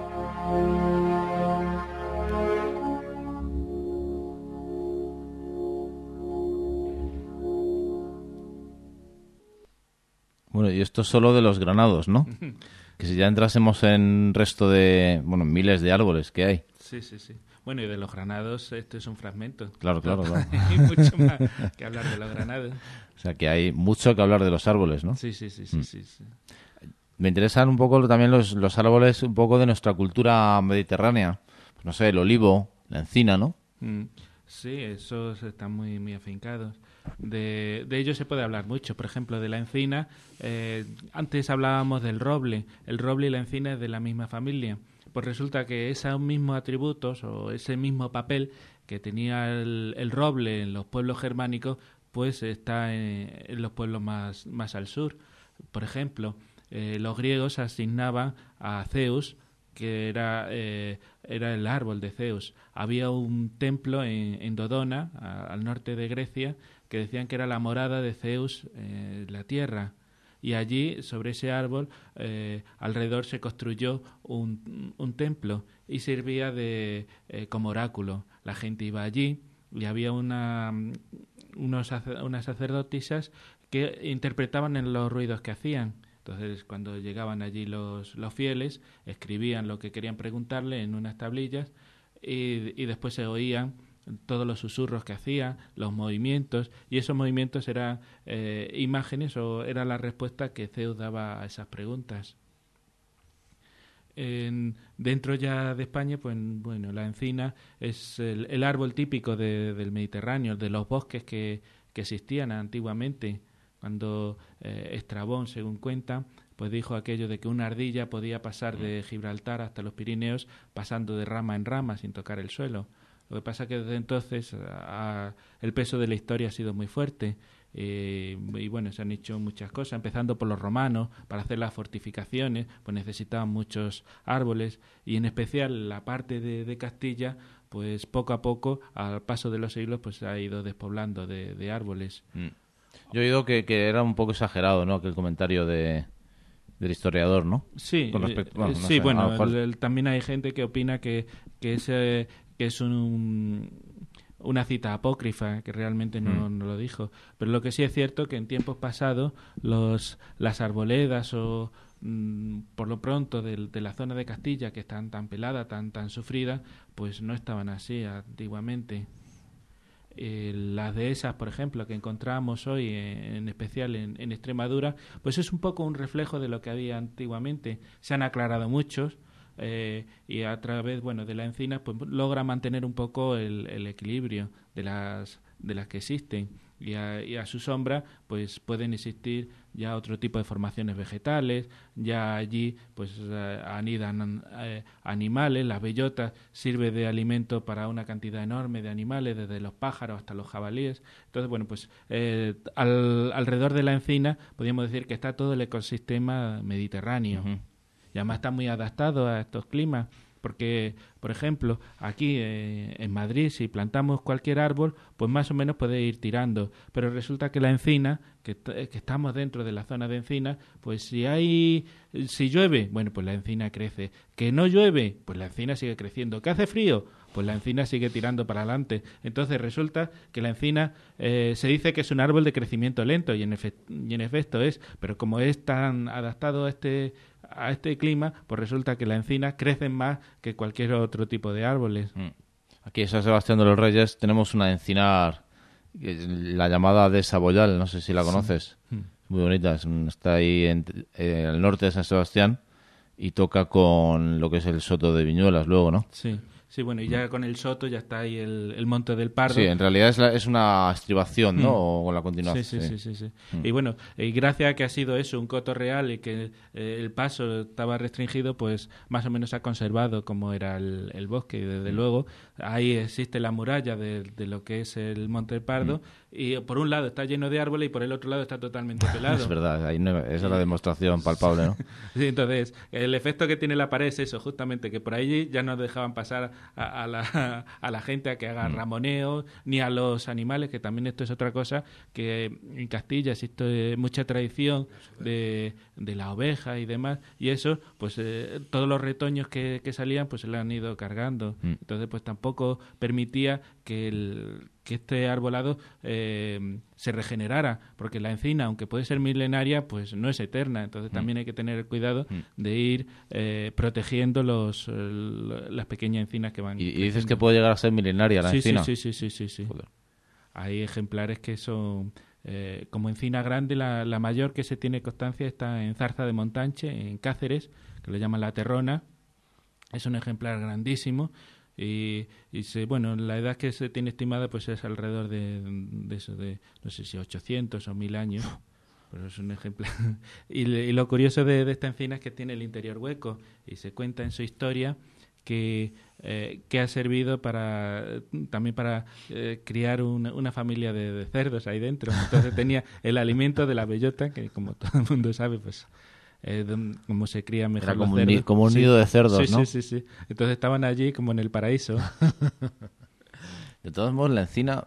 Bueno, y esto es solo de los granados, ¿no? Que si ya entrásemos en resto de, bueno, miles de árboles que hay. Sí, sí, sí. Bueno, y de los granados, esto es un fragmento. Claro, claro, claro. Hay mucho más que hablar de los granados. O sea, que hay mucho que hablar de los árboles, ¿no? Sí, sí, sí, sí, Mm. sí, sí. Me interesan un poco también los, los árboles un poco de nuestra cultura mediterránea. Pues no sé, el olivo, la encina, ¿no? Mm. Sí, esos están muy, muy afincados. De, de ellos se puede hablar mucho. Por ejemplo, de la encina, eh, antes hablábamos del roble. El roble y la encina es de la misma familia. Pues resulta que esos mismos atributos o ese mismo papel que tenía el, el roble en los pueblos germánicos, pues está en, en los pueblos más, más al sur. Por ejemplo, eh, los griegos asignaban a Zeus, que era, eh, era el árbol de Zeus. Había un templo en, en Dodona, a, al norte de Grecia, que decían que era la morada de Zeus en eh, la tierra. Y allí, sobre ese árbol, eh, alrededor se construyó un, un templo y servía de eh, como oráculo. La gente iba allí y había una, unos, unas sacerdotisas que interpretaban en los ruidos que hacían. Entonces, cuando llegaban allí los, los fieles, escribían lo que querían preguntarle en unas tablillas y, y después se oían todos los susurros que hacía, los movimientos, y esos movimientos eran eh, imágenes o era la respuesta que Zeus daba a esas preguntas. En, dentro ya de España, pues bueno, la encina es el, el árbol típico de, del Mediterráneo, de los bosques que, que existían antiguamente. Cuando eh, Estrabón, según cuenta, pues dijo aquello de que una ardilla podía pasar de Gibraltar hasta los Pirineos pasando de rama en rama sin tocar el suelo. Lo que pasa es que desde entonces a, el peso de la historia ha sido muy fuerte. Eh, y bueno, se han hecho muchas cosas, empezando por los romanos. Para hacer las fortificaciones pues necesitaban muchos árboles, y en especial la parte de, de Castilla, pues poco a poco, al paso de los siglos, pues se ha ido despoblando de, de árboles. Mm. Yo he oído que, que era un poco exagerado, ¿no?, aquel comentario de del historiador, ¿no? Sí, Con respecto, bueno, no sí, sé, bueno, mejor... el, el, también hay gente que opina que, que es, eh, que es un... una cita apócrifa, que realmente no, Mm. no lo dijo. Pero lo que sí es cierto que en tiempos pasados los las arboledas o mm, por lo pronto de, de la zona de Castilla, que están tan peladas, tan tan sufridas, pues no estaban así antiguamente. Eh, las dehesas, por ejemplo, que encontramos hoy, en, en especial en, en Extremadura, pues es un poco un reflejo de lo que había antiguamente. Se han aclarado muchos, Eh, y a través, bueno, de la encina pues logra mantener un poco el, el equilibrio de las de las que existen, y a, y a su sombra pues pueden existir ya otro tipo de formaciones vegetales. Ya allí pues eh, anidan eh, animales. Las bellotas sirve de alimento para una cantidad enorme de animales, desde los pájaros hasta los jabalíes. Entonces, bueno, pues eh, al, alrededor de la encina podríamos decir que está todo el ecosistema mediterráneo. Uh-huh. Y además está muy adaptado a estos climas, porque, por ejemplo, aquí eh, en Madrid, si plantamos cualquier árbol, pues más o menos puede ir tirando. Pero resulta que la encina, que, que estamos dentro de la zona de encina, pues si hay, si llueve, bueno, pues la encina crece. Que no llueve, pues la encina sigue creciendo. ¿Que hace frío? Pues la encina sigue tirando para adelante. Entonces resulta que la encina eh, se dice que es un árbol de crecimiento lento, y en, efe- y en efecto es, pero como es tan adaptado a este a este clima, pues resulta que la encina crece más que cualquier otro tipo de árboles. Mm. Aquí en San Sebastián de los Reyes tenemos una encinar, la llamada de Saboyal, no sé si la conoces. Sí. Mm. Muy bonita, es un, está ahí en, eh, al norte de San Sebastián, y toca con lo que es el Soto de Viñuelas luego, ¿no? Sí. Sí, bueno, y ya con el Soto ya está ahí el, el Monte del Pardo. Sí, en realidad es, la, es una estribación, ¿no? Mm. O con la continuación. Sí, sí, sí, sí. sí, sí. Mm. Y bueno, y gracias a que ha sido eso, un coto real, y que eh, el paso estaba restringido, pues más o menos se ha conservado como era el, el bosque. Y desde mm. luego ahí existe la muralla de, de lo que es el Monte del Pardo, mm. y por un lado está lleno de árboles y por el otro lado está totalmente pelado. Es verdad, ahí no, esa es la demostración palpable, ¿no? Sí, entonces el efecto que tiene la pared es eso, justamente, que por ahí ya no dejaban pasar A, a, la, a la gente a que haga ramoneo, ni a los animales, que también esto es otra cosa, que en Castilla existe mucha tradición de, de la oveja y demás, y eso, pues eh, todos los retoños que, que salían, pues se lo han ido cargando. Mm. Entonces, pues tampoco permitía que el que este arbolado eh, se regenerara, porque la encina, aunque puede ser milenaria, pues no es eterna. Entonces mm. también hay que tener cuidado mm. de ir eh, protegiendo los eh, las pequeñas encinas que van. Y, y dices que puede llegar a ser milenaria la sí, encina. Sí, sí, sí, sí, sí. sí. Hay ejemplares que son eh, como encina grande. La, la mayor que se tiene constancia está en Zarza de Montanche, en Cáceres, que lo llaman la Terrona. Es un ejemplar grandísimo. Y, y se, bueno, la edad que se tiene estimada pues es alrededor de, de eso, de no sé si ochocientos o mil años, pero es un ejemplar. Y, y lo curioso de, de esta encina es que tiene el interior hueco, y se cuenta en su historia que, eh, que ha servido para también para eh, criar una, una familia de, de cerdos ahí dentro. Entonces tenía el alimento de la bellota, que como todo el mundo sabe, pues Eh, como se cría mejor. Era como, los un, cerdos. como un nido sí. de cerdos, sí, ¿no? Sí, sí, sí. Entonces estaban allí como en el paraíso. De todos modos, la encina...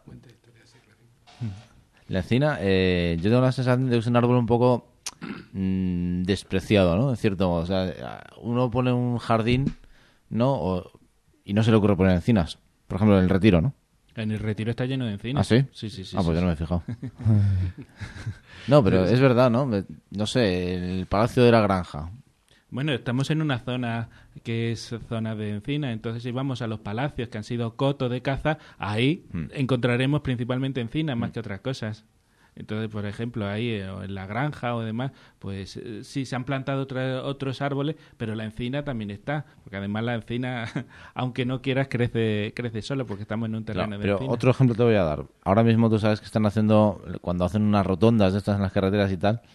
La encina, eh, yo tengo la sensación de que es un árbol un poco mmm, despreciado, ¿no? En cierto modo. O sea, uno pone un jardín, ¿no? O, y no se le ocurre poner encinas. Por ejemplo, en el Retiro, ¿no? En el Retiro está lleno de encinas. ¿Ah, sí? Sí, sí, sí. Ah, sí, pues sí. yo no me he fijado. No, pero es verdad, ¿no? No sé, el Palacio de la Granja. Bueno, estamos en una zona que es zona de encina, entonces si vamos a los palacios que han sido coto de caza, ahí mm. encontraremos principalmente encinas mm. más que otras cosas. Entonces, por ejemplo, ahí o en la granja o demás, pues eh, sí se han plantado otra, otros árboles, pero la encina también está, porque además la encina, aunque no quieras, crece crece sola, porque estamos en un terreno no, de pero encina. Otro ejemplo te voy a dar. Ahora mismo tú sabes que están haciendo, cuando hacen unas rotondas de estas en las carreteras y tal,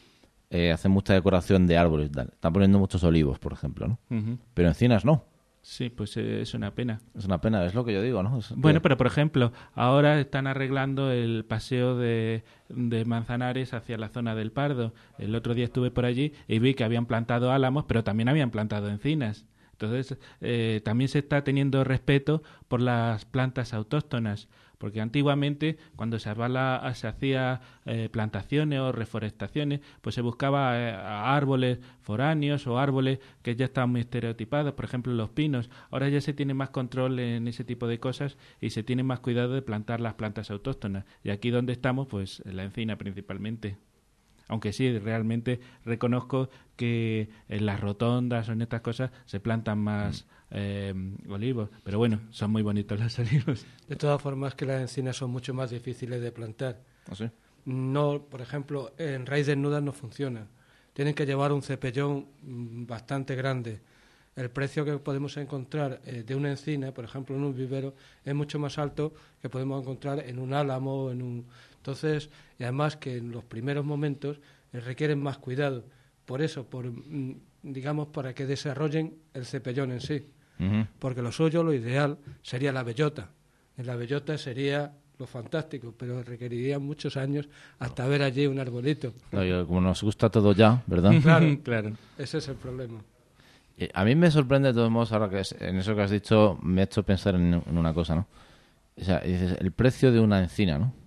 eh, hacen mucha decoración de árboles y tal. Están poniendo muchos olivos, por ejemplo, ¿no? Ujú. Pero encinas no. Sí, pues eh, es una pena. Es una pena, es lo que yo digo, ¿no? Es Bueno, que- pero por ejemplo, ahora están arreglando el paseo de, de Manzanares hacia la zona del Pardo. El otro día estuve por allí y vi que habían plantado álamos, pero también habían plantado encinas. Entonces, eh, también se está teniendo respeto por las plantas autóctonas, porque antiguamente, cuando se, avala- se hacía eh, plantaciones o reforestaciones, pues se buscaba eh, a árboles foráneos o árboles que ya estaban muy estereotipados, por ejemplo los pinos. Ahora ya se tiene más control en ese tipo de cosas y se tiene más cuidado de plantar las plantas autóctonas. Y aquí donde estamos, pues la encina principalmente. Aunque sí, realmente reconozco que en las rotondas o en estas cosas se plantan más eh, olivos. Pero bueno, son muy bonitos los olivos. De todas formas, que las encinas son mucho más difíciles de plantar. ¿Ah, sí? No, por ejemplo, en raíz desnuda no funciona. Tienen que llevar un cepellón mm, bastante grande. El precio que podemos encontrar eh, de una encina, por ejemplo, en un vivero, es mucho más alto que podemos encontrar en un álamo o en un... Entonces, y además que en los primeros momentos eh, requieren más cuidado. Por eso, por mm, digamos, para que desarrollen el cepellón en sí. Ujú. Porque lo suyo, lo ideal, sería la bellota. En la bellota sería lo fantástico, pero requeriría muchos años hasta ver allí un arbolito. Claro, como nos gusta todo ya, ¿verdad? Claro, Claro. ese es el problema. Eh, A mí me sorprende de todos modos, ahora que es- en eso que has dicho, me ha hecho pensar en, en una cosa, ¿no? O sea, dices, el precio de una encina, ¿no?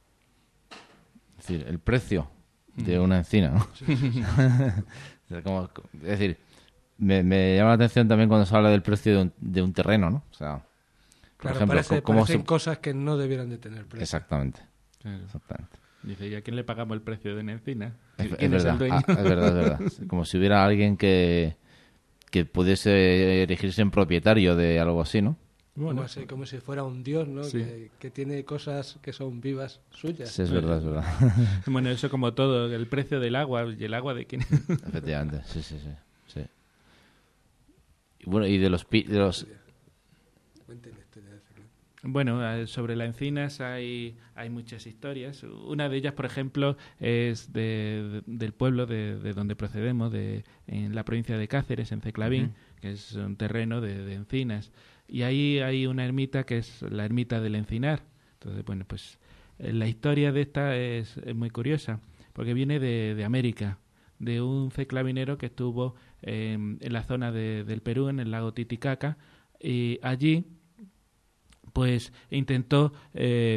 Es decir, el precio de una encina, ¿no? O sea, como- es decir, me, me llama la atención también cuando se habla del precio de un, de un terreno, ¿no? O sea, por Claro, ejemplo, parece, ¿cómo parecen se- cosas que no debieran de tener precio. Exactamente, Claro. exactamente. Dice, ¿y a quién le pagamos el precio de una encina? Es, es ¿Quién es, verdad, el dueño? ah, es verdad, es verdad. Como si hubiera alguien que, que pudiese erigirse en propietario de algo así, ¿no? Bueno, como, si, como si fuera un dios, ¿no? Sí. Que, que tiene cosas que son vivas suyas. Sí, es verdad, es verdad. bueno, eso como todo, el precio del agua y el agua de quién. Efectivamente, sí, sí, sí. sí. Y bueno, y de los, pi- de los... Cuéntale la historia de ese club. Bueno, eh, sobre las encinas hay, hay muchas historias. Una de ellas, por ejemplo, es de, de- del pueblo de, de donde procedemos, de, en la provincia de Cáceres, en Ceclavín, Ujú. que es un terreno de, de encinas. Y ahí hay una ermita que es la ermita del Encinar. Entonces, bueno, pues eh, la historia de esta es, es muy curiosa, porque viene de, de América, de un ceclavinero que estuvo eh, en la zona de- del Perú, en el lago Titicaca, y allí pues intentó eh,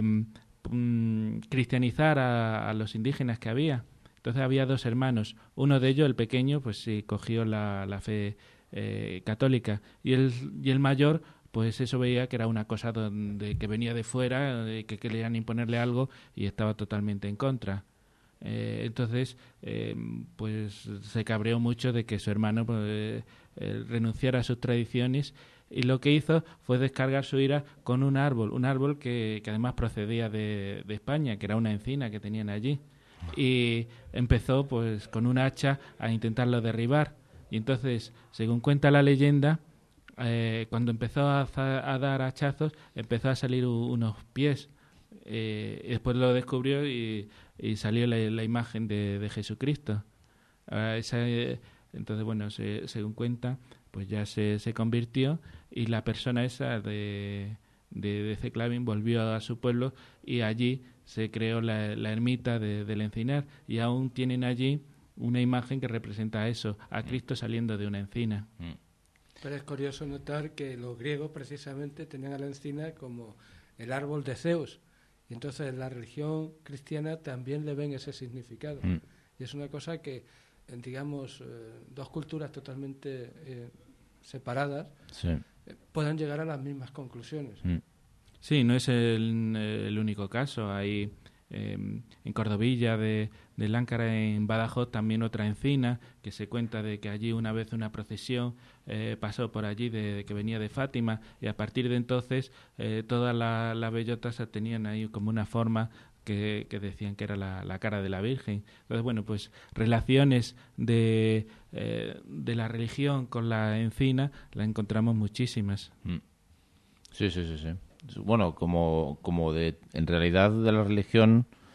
mm, cristianizar a, a los indígenas que había. Entonces había dos hermanos. Uno de ellos, el pequeño, pues sí, cogió la, la fe eh, católica. Y el, y el mayor, pues eso veía que era una cosa donde, que venía de fuera, eh, que querían imponerle algo y estaba totalmente en contra. Eh, entonces, eh, pues se cabreó mucho de que su hermano pues, eh, eh, renunciara a sus tradiciones y lo que hizo fue descargar su ira con un árbol, un árbol que, que además procedía de, de España, que era una encina que tenían allí. Y empezó pues con un hacha a intentarlo derribar. Y entonces, según cuenta la leyenda, eh, cuando empezó a, za- a dar hachazos, empezó a salir u- unos pies. Eh, y después lo descubrió y, y salió la, la imagen de, de Jesucristo. Ah, esa, eh, entonces, bueno, se- según cuenta, pues ya se, se convirtió y la persona esa de, de, de Ceclavín volvió a su pueblo y allí se creó la, la ermita de, del Encinar y aún tienen allí una imagen que representa eso, a Cristo saliendo de una encina. Pero es curioso notar que los griegos precisamente tenían a la encina como el árbol de Zeus. Y entonces en la religión cristiana también le ven ese significado. Mm. Y es una cosa que, eh, digamos, eh, dos culturas totalmente eh, separadas Sí. eh, puedan llegar a las mismas conclusiones. Mm. Sí, no es el, el único caso. Hay eh, en Cordovilla de, de Láncara, en Badajoz, también otra encina, que se cuenta de que allí una vez una procesión eh, pasó por allí de, de que venía de Fátima y a partir de entonces eh, todas la- las bellotas tenían ahí como una forma que, que decían que era la, la cara de la Virgen. Entonces, bueno, pues relaciones de, eh, de la religión con la encina la encontramos muchísimas. Mm. Sí, sí, sí, sí. Bueno, como, como de, en realidad de la religión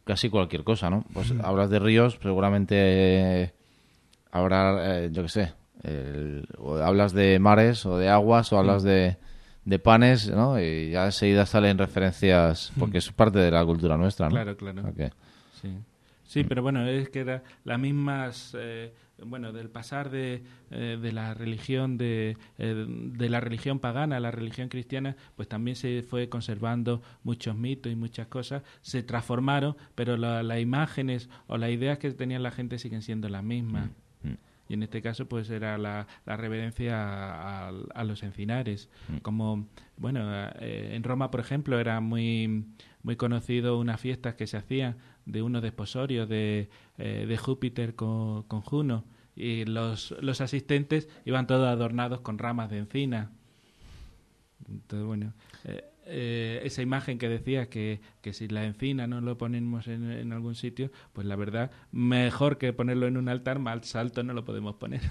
casi cualquier cosa, ¿no? Pues hablas de ríos, seguramente eh, habrá, eh, yo qué sé, el, o hablas de mares o de aguas o hablas de, de panes, ¿no? Y ya enseguida salen referencias, porque es parte de la cultura nuestra, ¿no? Claro, claro. Okay. Sí. Sí, pero bueno, es que era las mismas, eh, bueno, del pasar de, eh, de la religión de, eh, de la religión pagana a la religión cristiana, pues también se fue conservando muchos mitos y muchas cosas, se transformaron, pero la, las imágenes o las ideas que tenían la gente siguen siendo las mismas. Mm. Y en este caso, pues era la, la reverencia a, a, a los encinares. Mm. Como, bueno, eh, en Roma, por ejemplo, era muy muy conocido unas fiestas que se hacían de unos desposorios de, eh, de Júpiter con, con Juno. Y los, los asistentes iban todos adornados con ramas de encina. Entonces, bueno, eh, eh, esa imagen que decía que, que si la encina no lo ponemos en, en algún sitio, pues la verdad, mejor que ponerlo en un altar, más alto no lo podemos poner.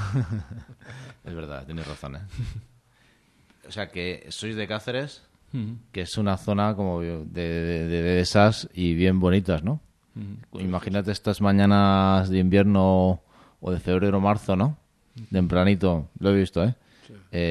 Es verdad, tienes razón, ¿eh? O sea, que sois de Cáceres, Uh-huh. que es una zona como de, de, de, de esas y bien bonitas, ¿no? Uh-huh. Imagínate estas mañanas de invierno o de febrero o marzo, ¿no? Tempranito, lo he visto, ¿eh? Sí.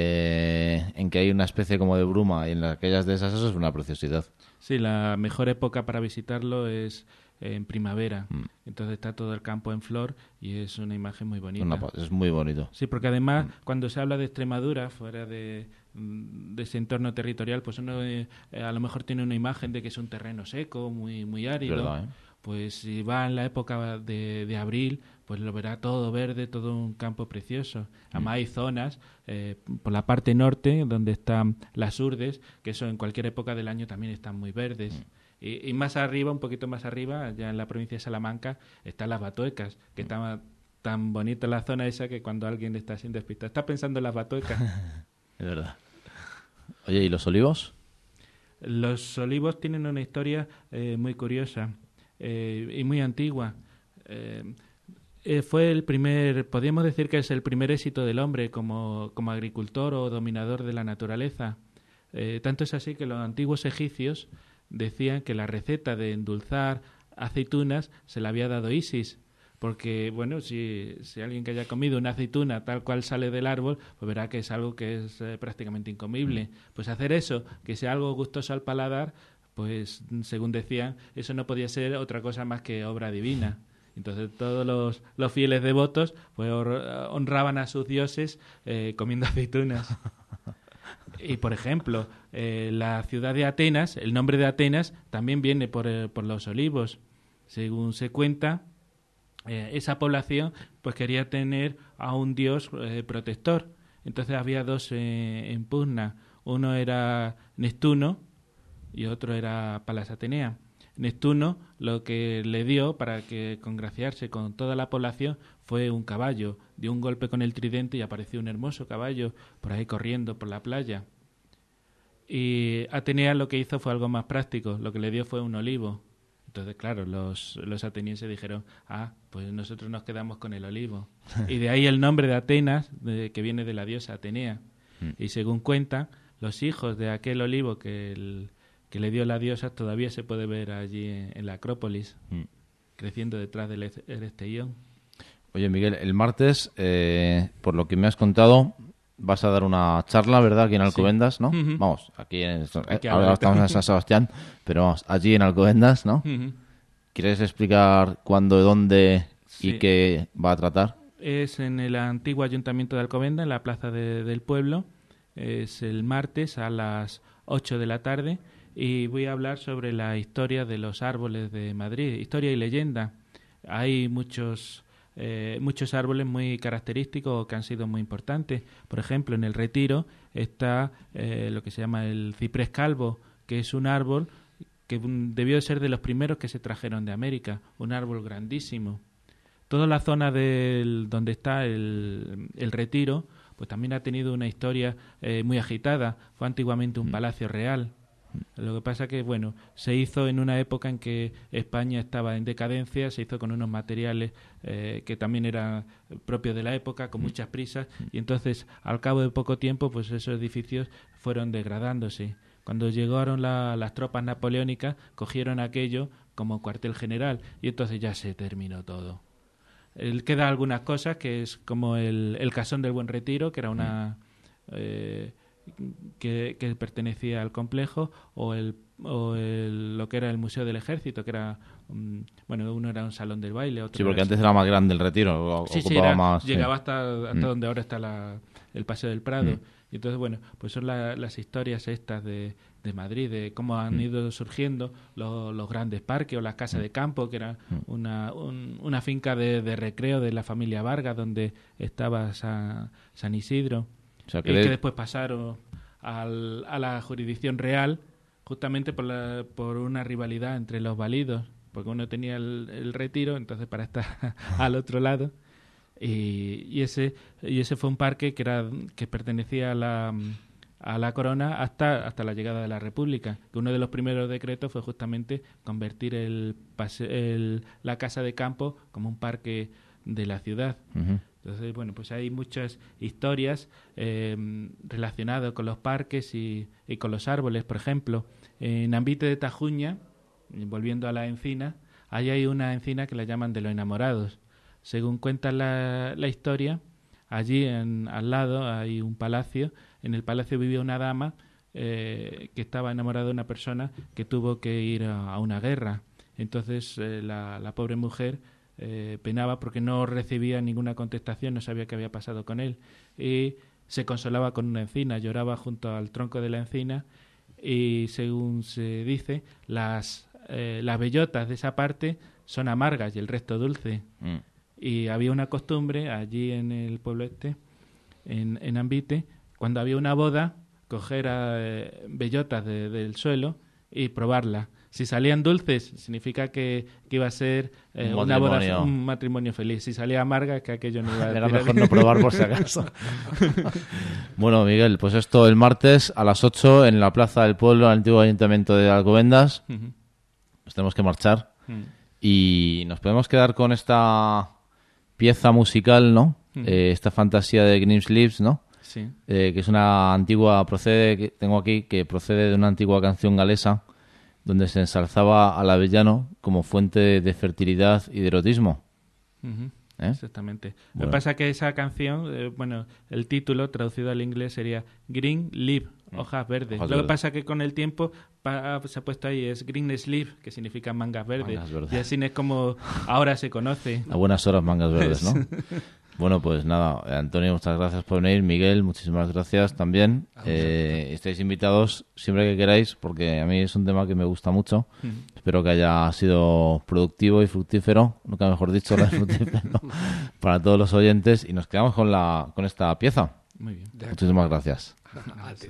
eh, en que hay una especie como de bruma y en aquellas de esas eso es una preciosidad. Sí, la mejor época para visitarlo es en primavera. Mm. Entonces está todo el campo en flor y es una imagen muy bonita. Una, es muy bonito. Sí, porque además Mm. cuando se habla de Extremadura, fuera de, de ese entorno territorial, pues uno eh, a lo mejor tiene una imagen de que es un terreno seco, muy, muy árido. Verdad, ¿eh? Pues si va en la época de, de abril, pues lo verá todo verde, todo un campo precioso. Además hay zonas eh, por la parte norte donde están las urdes, que eso en cualquier época del año también están muy verdes. Y, y más arriba, un poquito más arriba, ya en la provincia de Salamanca, están las Batuecas, que está tan bonita la zona esa que cuando alguien le está haciendo despistado, está pensando en las Batuecas. Es verdad. Oye, ¿y los olivos? Los olivos tienen una historia eh, muy curiosa eh, y muy antigua. Eh, eh, fue el primer, podríamos decir que es el primer éxito del hombre como, como agricultor o dominador de la naturaleza. Eh, tanto es así que los antiguos egipcios decían que la receta de endulzar aceitunas se la había dado Isis, porque, bueno, si, si alguien que haya comido una aceituna tal cual sale del árbol, pues verá que es algo que es eh, prácticamente incomible. Pues hacer eso, que sea algo gustoso al paladar, pues, según decían, eso no podía ser otra cosa más que obra divina. Entonces todos los, los fieles devotos pues honraban a sus dioses eh, comiendo aceitunas. Y, por ejemplo, eh, la ciudad de Atenas, el nombre de Atenas también viene por, eh, por los olivos. Según se cuenta, eh, esa población pues quería tener a un dios eh, protector. Entonces había dos eh, en pugna. Uno era Neptuno y otro era Palas Atenea. Neptuno lo que le dio para que congraciarse con toda la población fue un caballo. Dio un golpe con el tridente y apareció un hermoso caballo por ahí corriendo por la playa. Y Atenea lo que hizo fue algo más práctico. Lo que le dio fue un olivo. Entonces, claro, los, los atenienses dijeron, ah, pues nosotros nos quedamos con el olivo. Y de ahí el nombre de Atenas, de, que viene de la diosa Atenea. Y según cuentan, los hijos de aquel olivo que el que le dio la diosa todavía se puede ver allí en, en la Acrópolis, mm. creciendo detrás del Esteión. Oye, Miguel, el martes, eh, por lo que me has contado, vas a dar una charla, ¿verdad? Aquí en Alcobendas, sí. ¿no? Uh-huh. Vamos, aquí en... Aquí ahora estamos en San Sebastián, pero vamos, allí en Alcobendas, ¿no? Uh-huh. ¿Quieres explicar cuándo, dónde sí. y qué va a tratar? Es en el antiguo Ayuntamiento de Alcobendas, en la Plaza de, del Pueblo. Es el martes a las ocho de la tarde. Y voy a hablar sobre la historia de los árboles de Madrid, historia y leyenda. Hay muchos eh, muchos árboles muy característicos que han sido muy importantes. Por ejemplo, en el Retiro está eh, lo que se llama el ciprés calvo, que es un árbol que debió de ser de los primeros que se trajeron de América, un árbol grandísimo. Toda la zona del, donde está el, el Retiro, pues también ha tenido una historia eh, muy agitada. Fue antiguamente un palacio real. Lo que pasa que, bueno, se hizo en una época en que España estaba en decadencia, se hizo con unos materiales eh, que también eran propios de la época, con muchas prisas, y entonces, al cabo de poco tiempo, pues esos edificios fueron degradándose. Cuando llegaron la, las tropas napoleónicas, cogieron aquello como cuartel general, y entonces ya se terminó todo. El, queda algunas cosas, que es como el, el Casón del Buen Retiro, que era una... Eh, que, que pertenecía al complejo, o el o el, lo que era el Museo del Ejército, que era um, bueno, uno era un salón del baile, otro Sí, porque era... antes era más grande el Retiro, sí, ocupaba sí, era, más, llegaba sí. hasta, hasta Mm. donde ahora está la, el Paseo del Prado. Mm. Y entonces, bueno, pues son la, las historias estas de, de Madrid, de cómo han Mm. ido surgiendo los, los grandes parques o las casas Mm. de campo, que era Mm. una, un- una finca de, de recreo de la familia Vargas, donde estaba San, San Isidro, O sea, y que que de- después pasaron al, a la jurisdicción real, justamente por, la, por una rivalidad entre los válidos, porque uno tenía el, el retiro, entonces para estar al otro lado. Y, y ese y ese fue un parque que era que pertenecía a la a la corona hasta hasta la llegada de la República, que uno de los primeros decretos fue justamente convertir el, pase, el la casa de campo como un parque de la ciudad. Ujú. Entonces, bueno, pues hay muchas historias eh, relacionadas con los parques y, y con los árboles. Por ejemplo, en Ambite de Tajuña, volviendo a la encina, ahí hay una encina que la llaman de los enamorados. Según cuenta la, la historia, allí en, al lado hay un palacio. En el palacio vivía una dama eh, que estaba enamorada de una persona que tuvo que ir a, a una guerra. Entonces eh, la, la pobre mujer eh, penaba porque no recibía ninguna contestación, no sabía qué había pasado con él. Y se consolaba con una encina, lloraba junto al tronco de la encina y, según se dice, las, eh, las bellotas de esa parte son amargas y el resto dulce. Mm. Y había una costumbre allí en el pueblo este, en, en Ambite, cuando había una boda, coger eh, bellotas de, del suelo y probarla. Si salían dulces, significa que, que iba a ser eh, Un una boda, matrimonio. un matrimonio feliz. Si salía amarga, que aquello no iba a Era tirar mejor bien. no probar por si acaso. Bueno, Miguel, pues esto el martes a las ocho en la Plaza del Pueblo, el antiguo Ayuntamiento de Alcobendas. Ujú. Nos tenemos que marchar. Mm. Y nos podemos quedar con esta pieza musical, ¿no? Ujú. Eh, esta fantasía de Green Sleeves, ¿no? Sí. Eh, que es una antigua, procede, que tengo aquí, que procede de una antigua canción galesa donde se ensalzaba al avellano como fuente de fertilidad y de erotismo. Ujú. ¿Eh? Exactamente. Lo Bueno. que pasa es que esa canción, eh, bueno, el título traducido al inglés sería Green Leaf, hojas verdes. Hojas Lo que verdes. pasa es que con el tiempo pa- se ha puesto ahí es Green Sleeve, que significa mangas verdes. Mangas verdes. Y así es como ahora se conoce. A buenas horas mangas verdes, ¿no? Bueno, pues nada, eh, Antonio, muchas gracias por venir. Miguel, muchísimas gracias también. Eh, estáis invitados siempre que queráis, porque a mí es un tema que me gusta mucho. Mm. Espero que haya sido productivo y fructífero, nunca mejor dicho, la fructífero, para todos los oyentes. Y nos quedamos con, la, con esta pieza. Muy bien. Muchísimas gracias. A ti.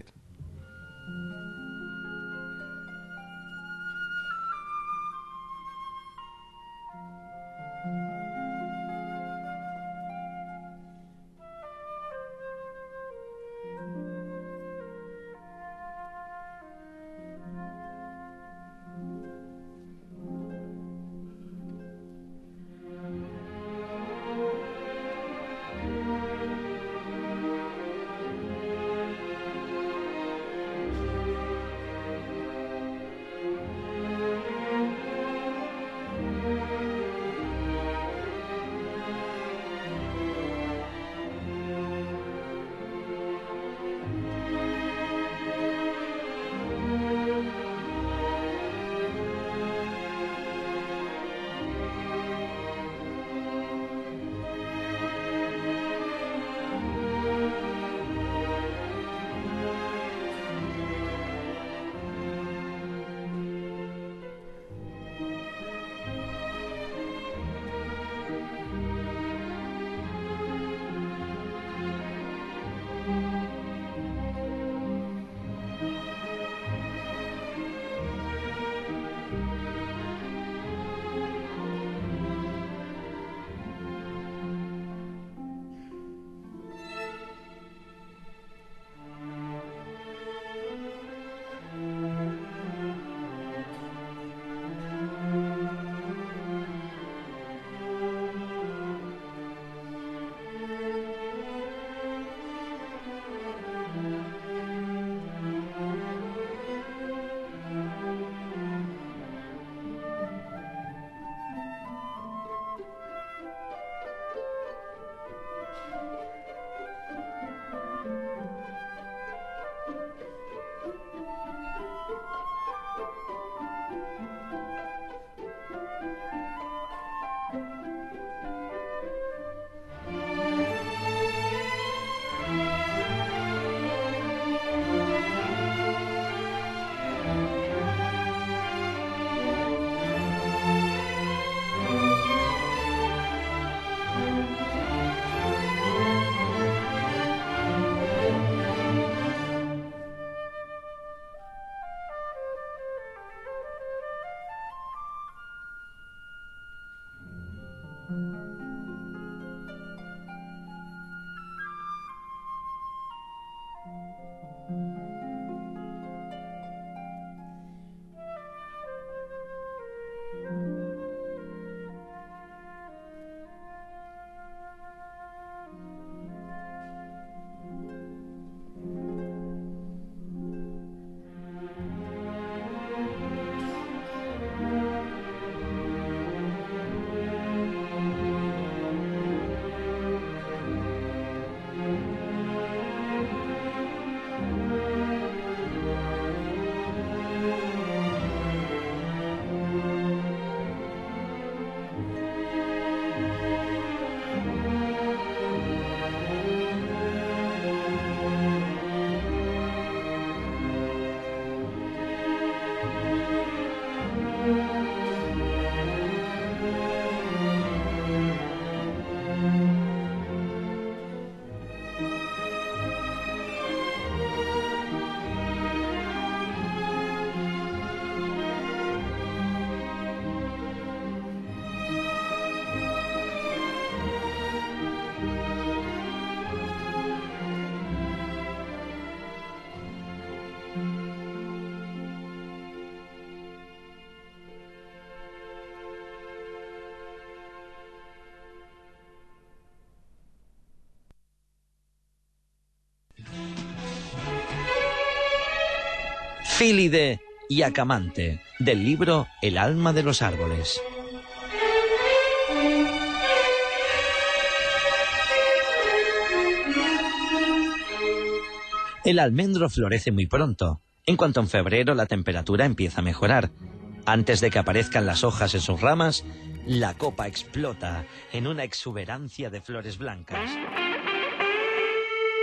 Green Fílide y Acamante, del libro El alma de los árboles. El almendro florece muy pronto. En cuanto en febrero la temperatura empieza a mejorar. Antes de que aparezcan las hojas en sus ramas, la copa explota en una exuberancia de flores blancas.